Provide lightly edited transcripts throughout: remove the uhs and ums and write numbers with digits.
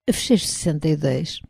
Fechei 62.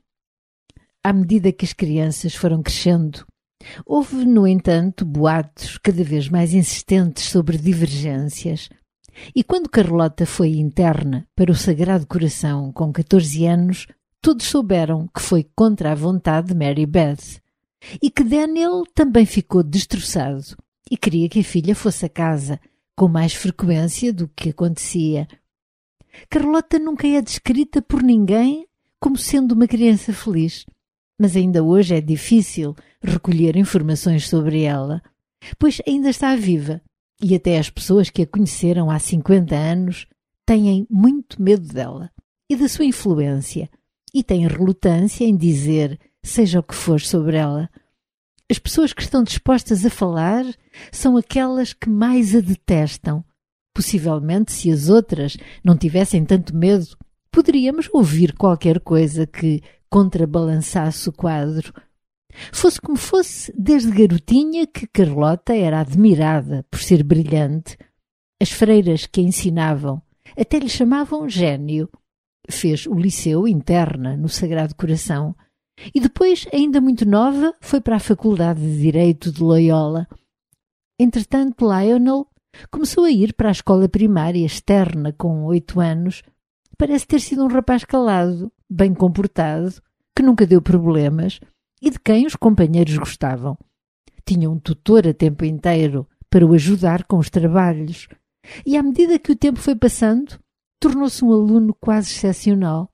À medida que as crianças foram crescendo, houve, no entanto, boatos cada vez mais insistentes sobre divergências. E quando Carlota foi interna para o Sagrado Coração com 14 anos, todos souberam que foi contra a vontade de Mary Beth e que Daniel também ficou destroçado e queria que a filha fosse a casa com mais frequência do que acontecia. Carlota nunca é descrita por ninguém como sendo uma criança feliz, mas ainda hoje é difícil recolher informações sobre ela, pois ainda está viva e até as pessoas que a conheceram há 50 anos têm muito medo dela e da sua influência e têm relutância em dizer seja o que for sobre ela. As pessoas que estão dispostas a falar são aquelas que mais a detestam. Possivelmente, se as outras não tivessem tanto medo, poderíamos ouvir qualquer coisa que contrabalançasse o quadro. Fosse como fosse, desde garotinha que Carlota era admirada por ser brilhante. As freiras que a ensinavam até lhe chamavam gênio. Fez o liceu interna no Sagrado Coração e depois, ainda muito nova, foi para a Faculdade de Direito de Loyola. Entretanto, Lionel começou a ir para a escola primária externa com 8 anos. Parece ter sido um rapaz calado, bem comportado, que nunca deu problemas e de quem os companheiros gostavam. Tinha um tutor a tempo inteiro para o ajudar com os trabalhos e, à medida que o tempo foi passando, tornou-se um aluno quase excepcional.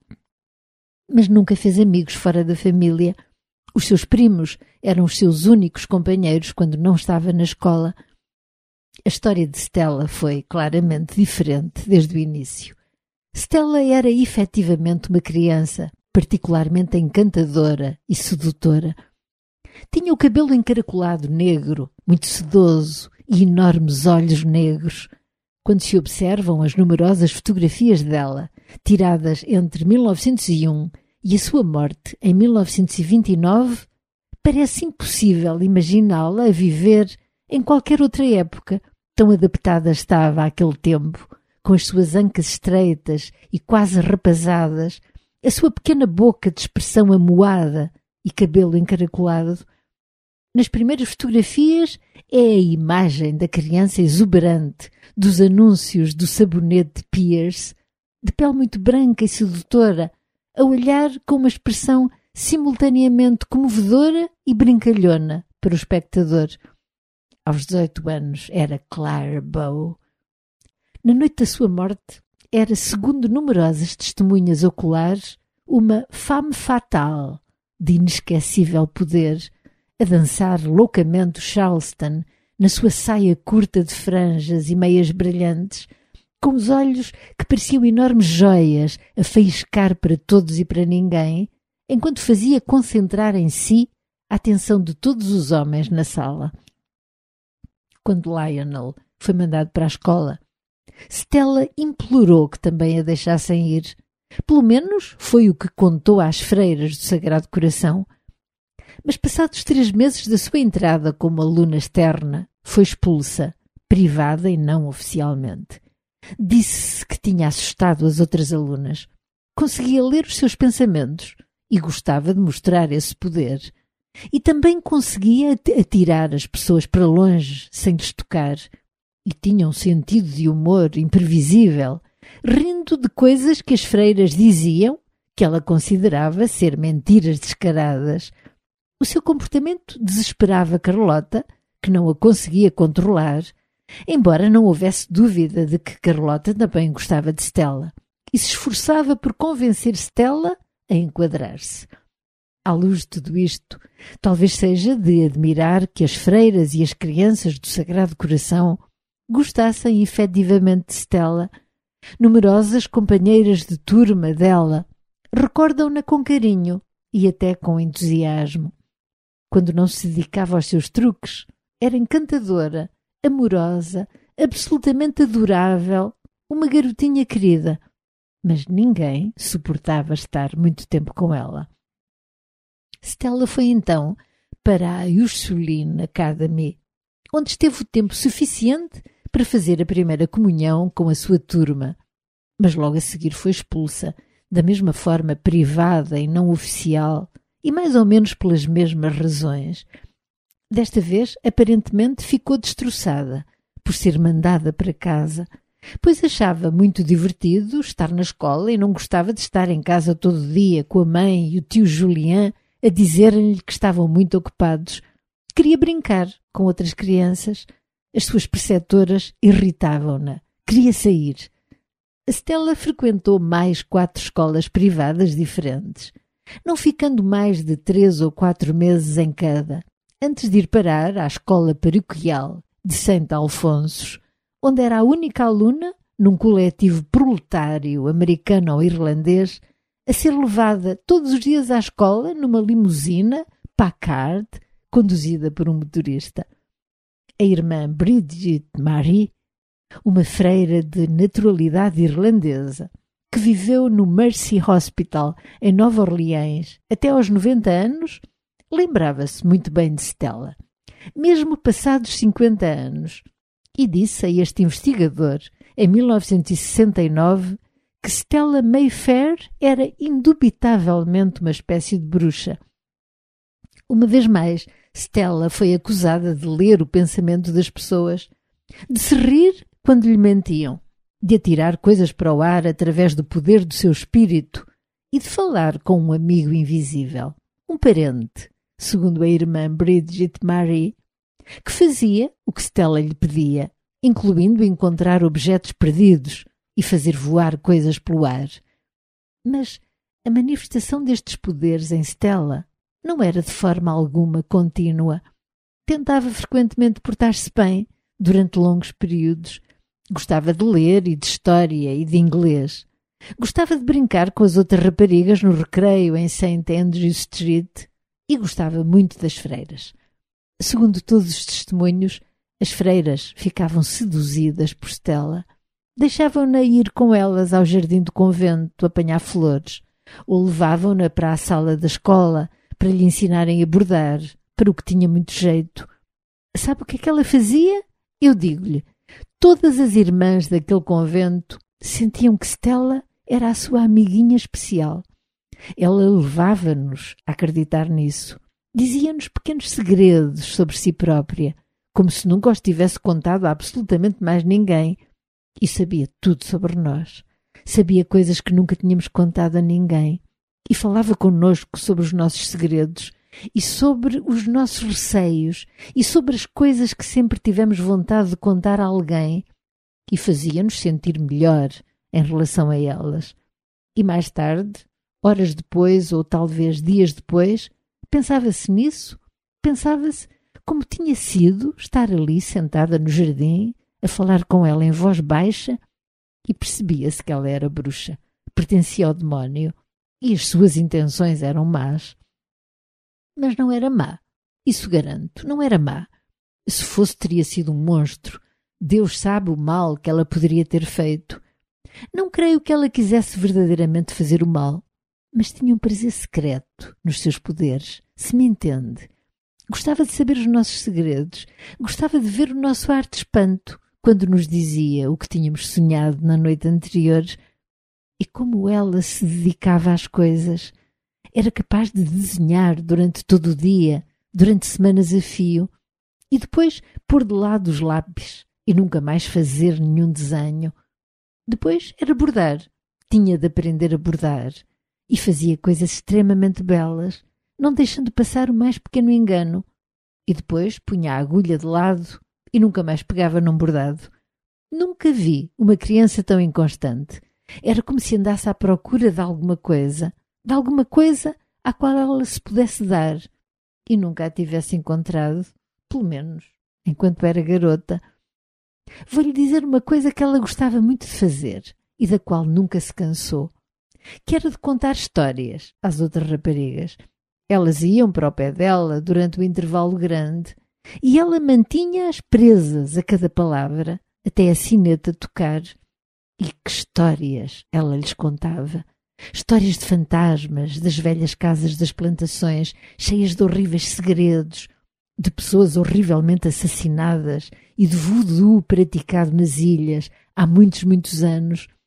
Mas nunca fez amigos fora da família. Os seus primos eram os seus únicos companheiros quando não estava na escola. A história de Stella foi claramente diferente desde o início. Stella era efetivamente uma criança particularmente encantadora e sedutora. Tinha o cabelo encaracolado negro, muito sedoso, e enormes olhos negros. Quando se observam as numerosas fotografias dela, tiradas entre 1901 e a sua morte em 1929, parece impossível imaginá-la a viver em qualquer outra época, tão adaptada estava àquele tempo, com as suas ancas estreitas e quase rapazadas, a sua pequena boca de expressão amuada e cabelo encaracolado. Nas primeiras fotografias é a imagem da criança exuberante dos anúncios do sabonete Pierce, de pele muito branca e sedutora, a olhar com uma expressão simultaneamente comovedora e brincalhona para o espectador. Aos 18 anos era Clara Bow. Na noite da sua morte, era, segundo numerosas testemunhas oculares, uma femme fatale de inesquecível poder, a dançar loucamente o Charleston na sua saia curta de franjas e meias brilhantes, com os olhos que pareciam enormes joias a faiscar para todos e para ninguém, enquanto fazia concentrar em si a atenção de todos os homens na sala. Quando Lionel foi mandado para a escola, Stella implorou que também a deixassem ir. Pelo menos foi o que contou às freiras do Sagrado Coração. Mas passados 3 meses da sua entrada como aluna externa, foi expulsa, privada e não oficialmente. Disse-se que tinha assustado as outras alunas. Conseguia ler os seus pensamentos e gostava de mostrar esse poder. E também conseguia atirar as pessoas para longe sem lhes tocar. E tinha um sentido de humor imprevisível, rindo de coisas que as freiras diziam que ela considerava ser mentiras descaradas. O seu comportamento desesperava Carlota, que não a conseguia controlar, embora não houvesse dúvida de que Carlota também gostava de Stella, e se esforçava por convencer Stella a enquadrar-se. À luz de tudo isto, talvez seja de admirar que as freiras e as crianças do Sagrado Coração gostassem efetivamente de Stella. Numerosas companheiras de turma dela recordam-na com carinho e até com entusiasmo. Quando não se dedicava aos seus truques, era encantadora, amorosa, absolutamente adorável, uma garotinha querida, mas ninguém suportava estar muito tempo com ela. Stella foi então para a Ursuline Academy, onde esteve o tempo suficiente para fazer a primeira comunhão com a sua turma, mas logo a seguir foi expulsa, da mesma forma privada e não oficial, e mais ou menos pelas mesmas razões. Desta vez, aparentemente, ficou destroçada por ser mandada para casa, pois achava muito divertido estar na escola e não gostava de estar em casa todo dia com a mãe e o tio Julián a dizerem-lhe que estavam muito ocupados. Queria brincar com outras crianças. As suas preceptoras irritavam-na. Queria sair. A Stella frequentou mais 4 escolas privadas diferentes, não ficando mais de 3 ou 4 meses em cada, antes de ir parar à escola paroquial de Saint Alfonsos, onde era a única aluna, num coletivo proletário americano ou irlandês, a ser levada todos os dias à escola numa limusina Packard, conduzida por um motorista. A irmã Bridget Marie, uma freira de naturalidade irlandesa, que viveu no Mercy Hospital, em Nova Orleans, até aos 90 anos, lembrava-se muito bem de Stella, mesmo passados 50 anos, e disse a este investigador, em 1969, que Stella Mayfair era indubitavelmente uma espécie de bruxa. Uma vez mais, Stella foi acusada de ler o pensamento das pessoas, de se rir quando lhe mentiam, de atirar coisas para o ar através do poder do seu espírito e de falar com um amigo invisível, um parente, segundo a irmã Bridget Marie, que fazia o que Stella lhe pedia, incluindo encontrar objetos perdidos e fazer voar coisas pelo ar. Mas a manifestação destes poderes em Stella não era de forma alguma contínua. Tentava frequentemente portar-se bem durante longos períodos. Gostava de ler e de história e de inglês. Gostava de brincar com as outras raparigas no recreio em St. Andrew Street e gostava muito das freiras. Segundo todos os testemunhos, as freiras ficavam seduzidas por Stella. Deixavam-na ir com elas ao jardim do convento apanhar flores, ou levavam-na para a sala da escola para lhe ensinarem a bordar, para o que tinha muito jeito. Sabe o que é que ela fazia? Eu digo-lhe, todas as irmãs daquele convento sentiam que Stella era a sua amiguinha especial. Ela levava-nos a acreditar nisso. Dizia-nos pequenos segredos sobre si própria, como se nunca os tivesse contado a absolutamente mais ninguém. E sabia tudo sobre nós. Sabia coisas que nunca tínhamos contado a ninguém. E falava connosco sobre os nossos segredos e sobre os nossos receios e sobre as coisas que sempre tivemos vontade de contar a alguém, e fazia-nos sentir melhor em relação a elas. E mais tarde, horas depois ou talvez dias depois, pensava-se nisso, pensava-se como tinha sido estar ali sentada no jardim a falar com ela em voz baixa, e percebia-se que ela era bruxa, pertencia ao demónio, e as suas intenções eram más. Mas não era má, isso garanto, não era má. Se fosse, teria sido um monstro. Deus sabe o mal que ela poderia ter feito. Não creio que ela quisesse verdadeiramente fazer o mal, mas tinha um prazer secreto nos seus poderes, se me entende. Gostava de saber os nossos segredos, gostava de ver o nosso ar de espanto quando nos dizia o que tínhamos sonhado na noite anterior. E como ela se dedicava às coisas. Era capaz de desenhar durante todo o dia, durante semanas a fio, e depois pôr de lado os lápis e nunca mais fazer nenhum desenho. Depois era bordar. Tinha de aprender a bordar. E fazia coisas extremamente belas, não deixando passar o mais pequeno engano. E depois punha a agulha de lado e nunca mais pegava num bordado. Nunca vi uma criança tão inconstante. Era como se andasse à procura de alguma coisa à qual ela se pudesse dar, e nunca a tivesse encontrado, pelo menos enquanto era garota. Vou-lhe dizer uma coisa que ela gostava muito de fazer e da qual nunca se cansou, que era de contar histórias às outras raparigas. Elas iam para o pé dela durante o intervalo grande e ela mantinha-as presas a cada palavra, até a sineta tocar. E que histórias ela lhes contava! Histórias de fantasmas, das velhas casas das plantações, cheias de horríveis segredos, de pessoas horrivelmente assassinadas e de voodoo praticado nas ilhas há muitos, muitos anos.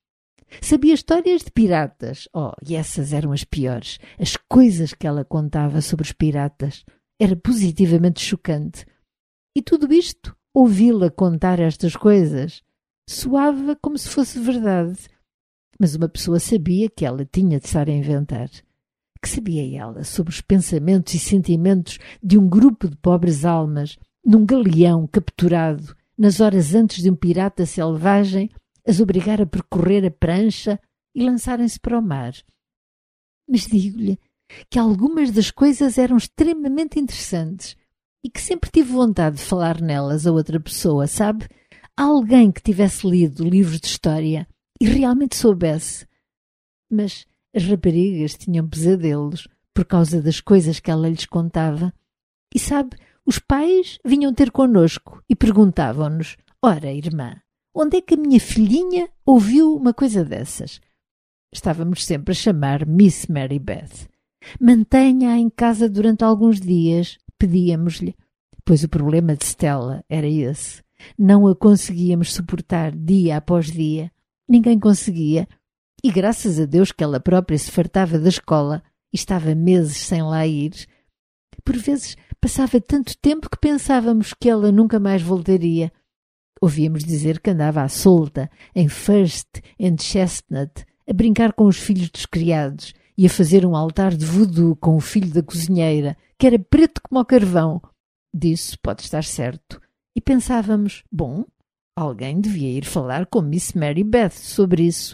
Sabia histórias de piratas. Oh, e essas eram as piores. As coisas que ela contava sobre os piratas. Era positivamente chocante. E tudo isto, ouvi-la contar estas coisas, soava como se fosse verdade. Mas uma pessoa sabia que ela tinha de estar a inventar. Que sabia ela sobre os pensamentos e sentimentos de um grupo de pobres almas num galeão capturado nas horas antes de um pirata selvagem as obrigar a percorrer a prancha e lançarem-se para o mar? Mas digo-lhe que algumas das coisas eram extremamente interessantes e que sempre tive vontade de falar nelas a outra pessoa, sabe? Alguém que tivesse lido livros de história e realmente soubesse. Mas as raparigas tinham pesadelos por causa das coisas que ela lhes contava. E sabe, os pais vinham ter connosco e perguntavam-nos: ora, irmã, onde é que a minha filhinha ouviu uma coisa dessas? Estávamos sempre a chamar Miss Mary Beth. Mantenha-a em casa durante alguns dias, pedíamos-lhe, pois o problema de Stella era esse. Não a conseguíamos suportar dia após dia. Ninguém conseguia. E graças a Deus que ela própria se fartava da escola e estava meses sem lá ir. Por vezes passava tanto tempo que pensávamos que ela nunca mais voltaria. Ouvíamos dizer que andava à solta, em First and Chestnut, a brincar com os filhos dos criados e a fazer um altar de voodoo com o filho da cozinheira, que era preto como o carvão. Disso pode estar certo. E pensávamos, bom, alguém devia ir falar com Miss Mary Beth sobre isso.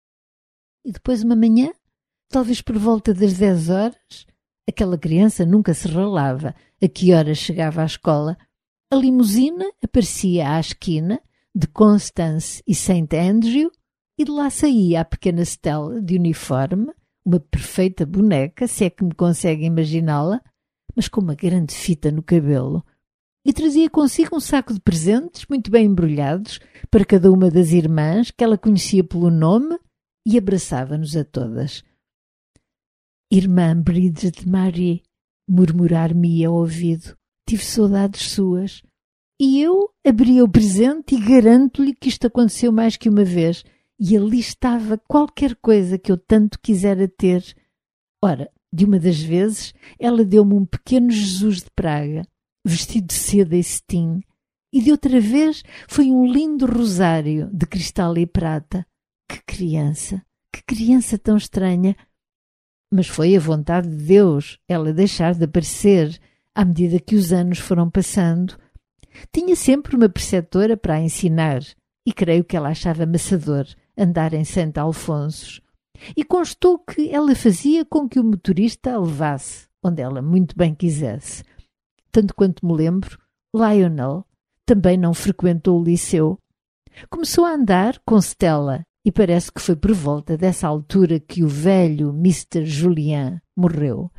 E depois uma manhã, talvez por volta das 10 horas, aquela criança nunca se ralava a que horas chegava à escola. A limusina aparecia à esquina de Constance e St. Andrew e de lá saía a pequena Stella de uniforme, uma perfeita boneca, se é que me consegue imaginá-la, mas com uma grande fita no cabelo. E trazia consigo um saco de presentes muito bem embrulhados para cada uma das irmãs que ela conhecia pelo nome e abraçava-nos a todas. Irmã Bridget Marie, murmurar-me-ia ao ouvido, tive saudades suas. E eu abria o presente e garanto-lhe que isto aconteceu mais que uma vez. E ali estava qualquer coisa que eu tanto quisera ter. Ora, de uma das vezes, ela deu-me um pequeno Jesus de Praga, vestido de seda e cetim, e de outra vez foi um lindo rosário de cristal e prata. Que criança tão estranha! Mas foi a vontade de Deus ela deixar de aparecer à medida que os anos foram passando. Tinha sempre uma preceptora para a ensinar, e creio que ela achava amassador andar em Santo Alfonsos. E constou que ela fazia com que o motorista a levasse onde ela muito bem quisesse. Tanto quanto me lembro, Lionel também não frequentou o liceu. Começou a andar com Stella e parece que foi por volta dessa altura que o velho Mr. Julien morreu.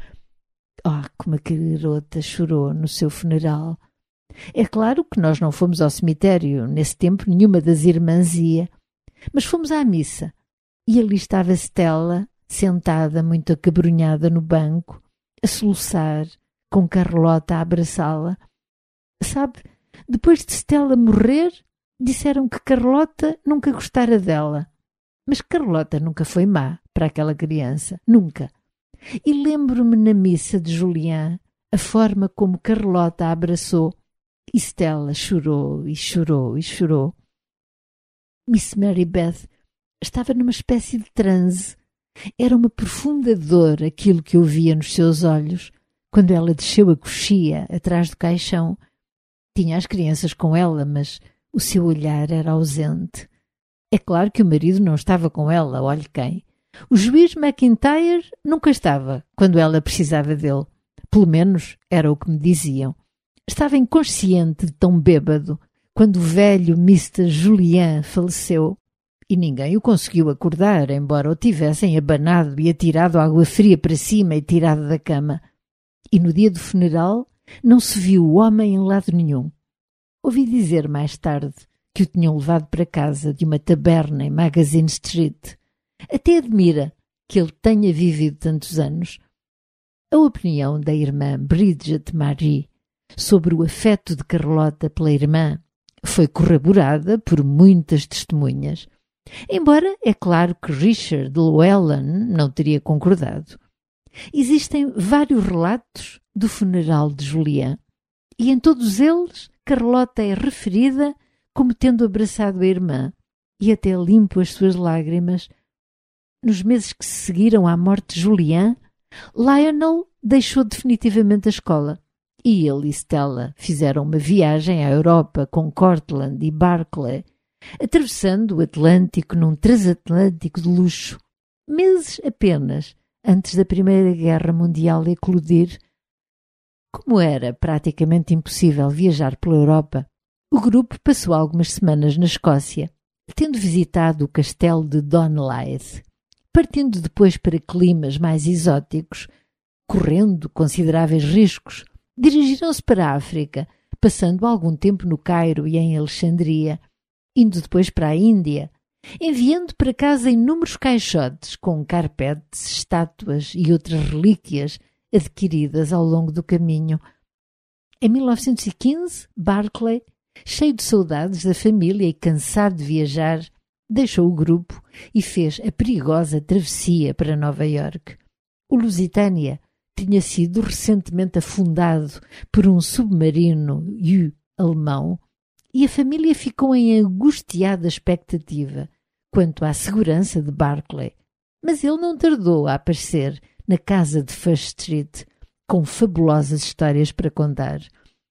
Como a garota chorou no seu funeral. É claro que nós não fomos ao cemitério, nesse tempo nenhuma das irmãs ia, mas fomos à missa e ali estava Stella, sentada muito acabrunhada no banco, a soluçar, com Carlota a abraçá-la. Sabe, depois de Stella morrer, disseram que Carlota nunca gostara dela. Mas Carlota nunca foi má para aquela criança, nunca. E lembro-me na missa de Julián a forma como Carlota a abraçou e Stella chorou e chorou e chorou. Miss Mary Beth estava numa espécie de transe. Era uma profunda dor aquilo que eu via nos seus olhos quando ela desceu a coxia atrás do caixão. Tinha as crianças com ela, mas o seu olhar era ausente. É claro que o marido não estava com ela, olhe quem. O juiz McIntyre nunca estava quando ela precisava dele. Pelo menos era o que me diziam. Estava inconsciente de tão bêbado quando o velho Mr. Julien faleceu e ninguém o conseguiu acordar, embora o tivessem abanado e atirado água fria para cima e tirado da cama. E no dia do funeral não se viu o homem em lado nenhum. Ouvi dizer mais tarde que o tinham levado para casa de uma taberna em Magazine Street. Até admira que ele tenha vivido tantos anos. A opinião da irmã Bridget Marie sobre o afeto de Carlota pela irmã foi corroborada por muitas testemunhas. Embora é claro que Richard Llewellyn não teria concordado. Existem vários relatos do funeral de Julian e em todos eles Carlota é referida como tendo abraçado a irmã e até limpo as suas lágrimas. Nos meses que se seguiram à morte de Julian, Lionel deixou definitivamente a escola e ele e Stella fizeram uma viagem à Europa com Cortland e Barclay, atravessando o Atlântico num transatlântico de luxo, meses apenas antes da Primeira Guerra Mundial eclodir. Como era praticamente impossível viajar pela Europa, o grupo passou algumas semanas na Escócia, tendo visitado o castelo de Donleith, partindo depois para climas mais exóticos, correndo consideráveis riscos, dirigiram-se para a África, passando algum tempo no Cairo e em Alexandria, indo depois para a Índia, enviando para casa inúmeros caixotes com carpetes, estátuas e outras relíquias adquiridas ao longo do caminho. Em 1915, Barclay, cheio de saudades da família e cansado de viajar, deixou o grupo e fez a perigosa travessia para Nova Iorque. O Lusitânia tinha sido recentemente afundado por um submarino U alemão e a família ficou em angustiada expectativa quanto à segurança de Barclay, mas ele não tardou a aparecer na casa de First Street com fabulosas histórias para contar.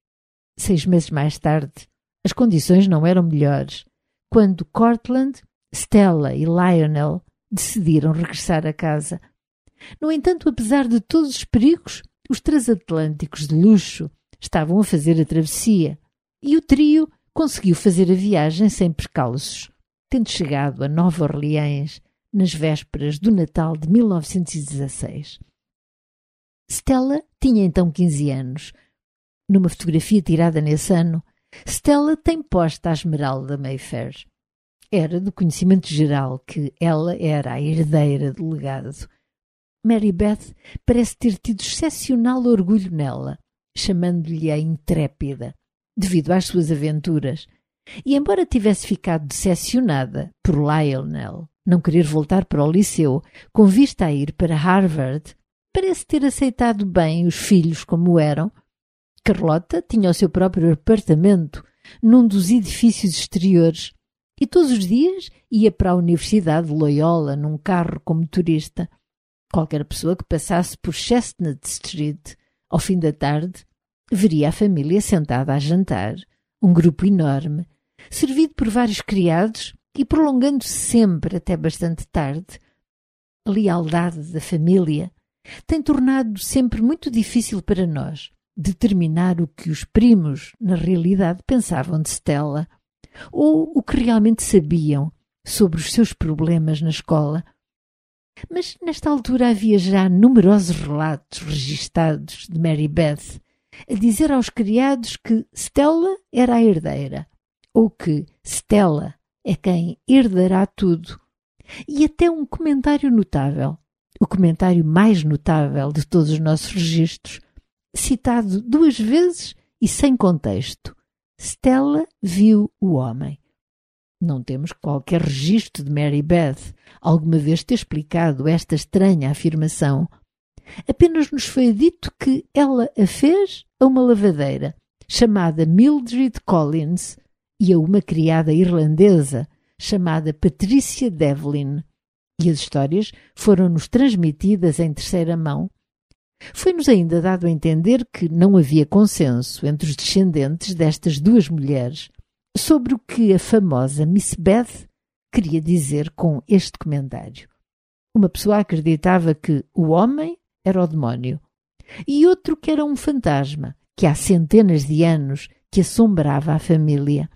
6 meses mais tarde, as condições não eram melhores, quando Cortland, Stella e Lionel decidiram regressar a casa. No entanto, apesar de todos os perigos, os transatlânticos de luxo estavam a fazer a travessia e o trio conseguiu fazer a viagem sem percalços, tendo chegado a Nova Orleans nas vésperas do Natal de 1916. Stella tinha então 15 anos. Numa fotografia tirada nesse ano, Stella tem posta a esmeralda Mayfair. Era do conhecimento geral que ela era a herdeira do legado. Mary Beth parece ter tido excepcional orgulho nela, chamando-lhe a intrépida, devido às suas aventuras. E embora tivesse ficado decepcionada por Lionel não querer voltar para o liceu com vista a ir para Harvard, parece ter aceitado bem os filhos como eram. Carlota tinha o seu próprio apartamento num dos edifícios exteriores e todos os dias ia para a Universidade de Loyola num carro como turista. Qualquer pessoa que passasse por Chestnut Street ao fim da tarde veria a família sentada a jantar, um grupo enorme, servido por vários criados e prolongando-se sempre até bastante tarde. A lealdade da família tem tornado sempre muito difícil para nós determinar o que os primos, na realidade, pensavam de Stella, ou o que realmente sabiam sobre os seus problemas na escola. Mas nesta altura havia já numerosos relatos registados de Mary Beth a dizer aos criados que Stella era a herdeira, ou que Stella é quem herdará tudo. E até um comentário notável, o comentário mais notável de todos os nossos registros, citado 2 vezes e sem contexto. Stella viu o homem. Não temos qualquer registro de Mary Beth alguma vez ter explicado esta estranha afirmação. Apenas nos foi dito que ela a fez a uma lavadeira chamada Mildred Collins e a uma criada irlandesa chamada Patricia Devlin, e as histórias foram-nos transmitidas em terceira mão. Foi-nos ainda dado a entender que não havia consenso entre os descendentes destas 2 mulheres sobre o que a famosa Miss Beth queria dizer com este comentário. Uma pessoa acreditava que o homem era o demónio e outro que era um fantasma que há centenas de anos que assombrava a família.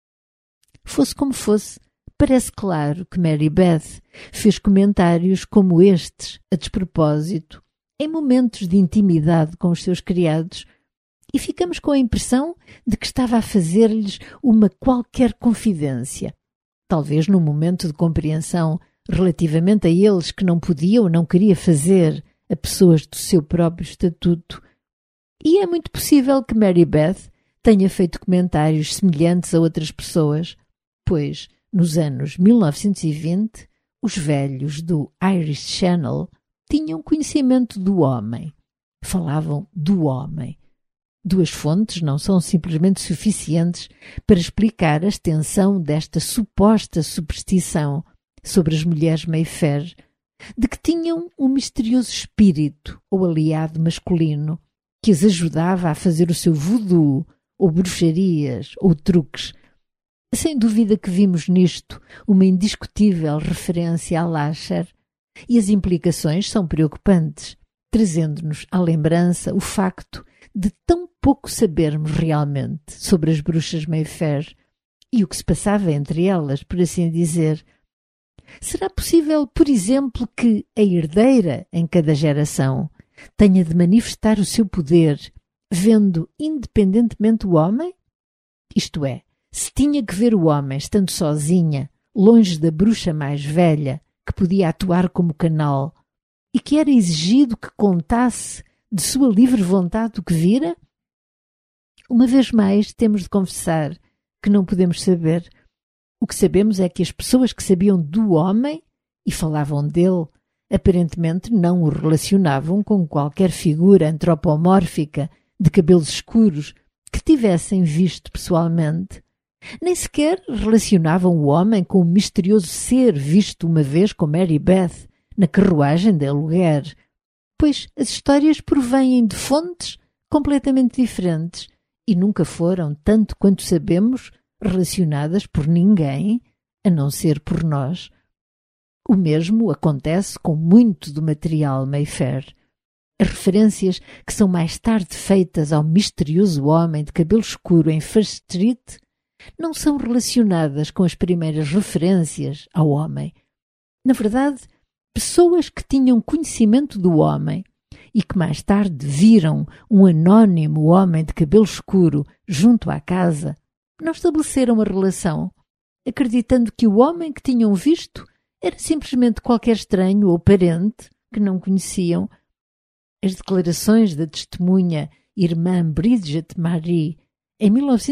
Fosse como fosse, parece claro que Mary Beth fez comentários como estes a despropósito em momentos de intimidade com os seus criados e ficamos com a impressão de que estava a fazer-lhes uma qualquer confidência, talvez num momento de compreensão relativamente a eles que não podia ou não queria fazer a pessoas do seu próprio estatuto. E é muito possível que Mary Beth tenha feito comentários semelhantes a outras pessoas, pois nos anos 1920, os velhos do Irish Channel tinham conhecimento do homem. Falavam do homem. Duas fontes não são simplesmente suficientes para explicar a extensão desta suposta superstição sobre as mulheres Mayfair, de que tinham um misterioso espírito ou aliado masculino que as ajudava a fazer o seu voodoo, ou bruxarias, ou truques. Sem dúvida que vimos nisto uma indiscutível referência a Lasher, e as implicações são preocupantes, trazendo-nos à lembrança o facto de tão pouco sabermos realmente sobre as bruxas Mayfair e o que se passava entre elas, por assim dizer. Será possível, por exemplo, que a herdeira em cada geração tenha de manifestar o seu poder vendo independentemente o homem? Isto é, se tinha que ver o homem estando sozinha, longe da bruxa mais velha, que podia atuar como canal, e que era exigido que contasse de sua livre vontade o que vira? Uma vez mais, temos de confessar que não podemos saber. O que sabemos é que as pessoas que sabiam do homem e falavam dele, aparentemente não o relacionavam com qualquer figura antropomórfica de cabelos escuros que tivessem visto pessoalmente. Nem sequer relacionavam o homem com o misterioso ser visto uma vez com Mary Beth na carruagem de aluguer, pois as histórias provêm de fontes completamente diferentes e nunca foram, tanto quanto sabemos, relacionadas por ninguém, a não ser por nós. O mesmo acontece com muito do material Mayfair. As referências que são mais tarde feitas ao misterioso homem de cabelo escuro em First Street não são relacionadas com as primeiras referências ao homem. Na verdade, pessoas que tinham conhecimento do homem e que mais tarde viram um anónimo homem de cabelo escuro junto à casa, não estabeleceram a relação, acreditando que o homem que tinham visto era simplesmente qualquer estranho ou parente que não conheciam. As declarações da testemunha irmã Bridget Marie, em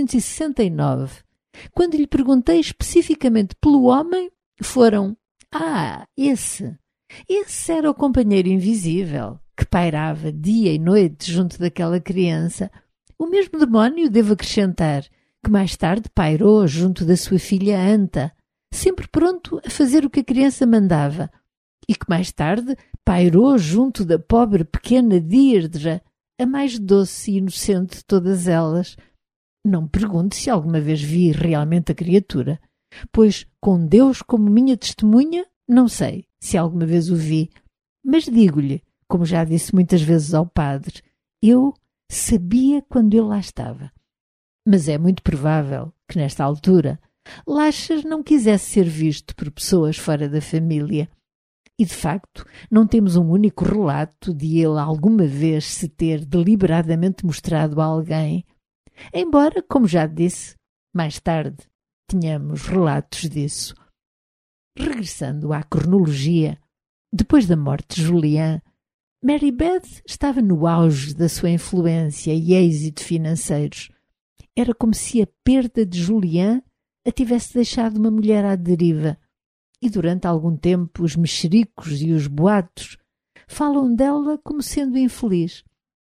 1969, quando lhe perguntei especificamente pelo homem, foram: esse era o companheiro invisível que pairava dia e noite junto daquela criança. O mesmo demónio, devo acrescentar, que mais tarde pairou junto da sua filha Anta, sempre pronto a fazer o que a criança mandava, e que mais tarde pairou junto da pobre pequena Deirdre, a mais doce e inocente de todas elas. Não me pergunte se alguma vez vi realmente a criatura, pois, com Deus como minha testemunha, não sei se alguma vez o vi, mas digo-lhe, como já disse muitas vezes ao padre, eu sabia quando ele lá estava. Mas é muito provável que, nesta altura, Lasher não quisesse ser visto por pessoas fora da família. E, de facto, não temos um único relato de ele alguma vez se ter deliberadamente mostrado a alguém. Embora, como já disse, mais tarde tenhamos relatos disso. Regressando à cronologia, depois da morte de Julian, Mary Beth estava no auge da sua influência e êxito financeiros. Era como se a perda de Julian a tivesse deixado uma mulher à deriva, e durante algum tempo os mexericos e os boatos falam dela como sendo infeliz.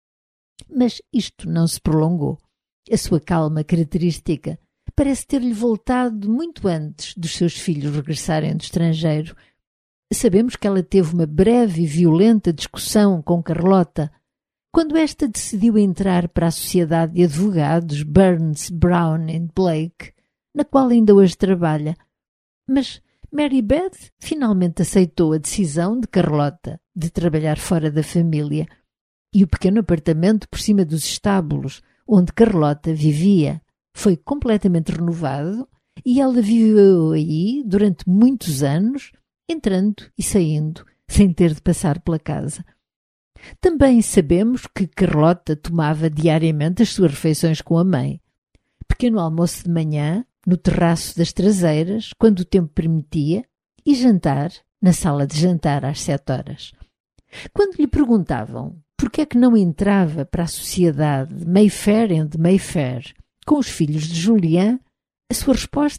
Mas isto não se prolongou. A sua calma característica parece ter-lhe voltado muito antes dos seus filhos regressarem do estrangeiro. Sabemos que ela teve uma breve e violenta discussão com Carlota, quando esta decidiu entrar para a sociedade de advogados Burns, Brown and Blake, na qual ainda hoje trabalha. Mas Mary Beth finalmente aceitou a decisão de Carlota de trabalhar fora da família, e o pequeno apartamento por cima dos estábulos onde Carlota vivia foi completamente renovado e ela viveu aí durante muitos anos, entrando e saindo, sem ter de passar pela casa. Também sabemos que Carlota tomava diariamente as suas refeições com a mãe. Pequeno almoço de manhã, no terraço das traseiras, quando o tempo permitia, e jantar na sala de jantar às 7 horas. Quando lhe perguntavam por que é que não entrava para a sociedade Mayfair and Mayfair com os filhos de Julian, a sua resposta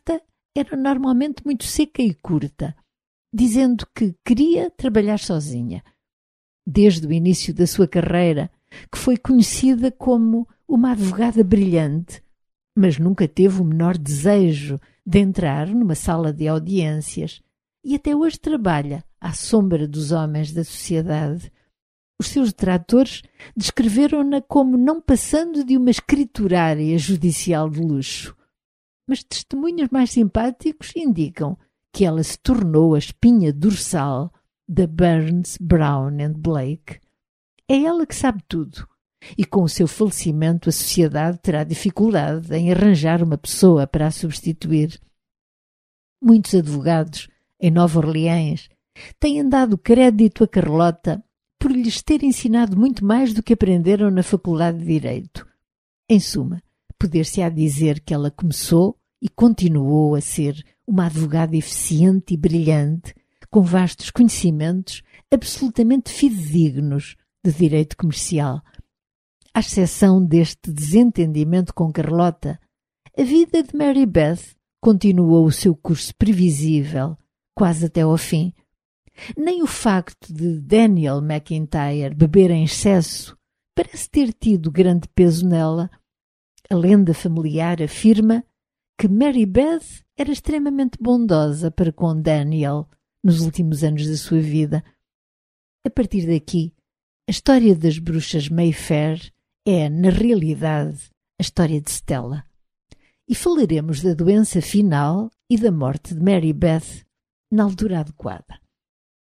era normalmente muito seca e curta, dizendo que queria trabalhar sozinha. Desde o início da sua carreira, que foi conhecida como uma advogada brilhante, mas nunca teve o menor desejo de entrar numa sala de audiências e até hoje trabalha à sombra dos homens da sociedade. Os seus detratores descreveram-na como não passando de uma escriturária judicial de luxo. Mas testemunhos mais simpáticos indicam que ela se tornou a espinha dorsal da Burns, Brown and Blake. É ela que sabe tudo, e com o seu falecimento a sociedade terá dificuldade em arranjar uma pessoa para a substituir. Muitos advogados em Nova Orleans têm dado crédito a Carlota por lhes ter ensinado muito mais do que aprenderam na Faculdade de Direito. Em suma, poder-se-á dizer que ela começou e continuou a ser uma advogada eficiente e brilhante, com vastos conhecimentos absolutamente fidedignos de direito comercial. À exceção deste desentendimento com Carlota, a vida de Mary Beth continuou o seu curso previsível, quase até ao fim. Nem o facto de Daniel McIntyre beber em excesso parece ter tido grande peso nela. A lenda familiar afirma que Mary Beth era extremamente bondosa para com Daniel nos últimos anos da sua vida. A partir daqui, a história das bruxas Mayfair é, na realidade, a história de Stella. E falaremos da doença final e da morte de Mary Beth na altura adequada.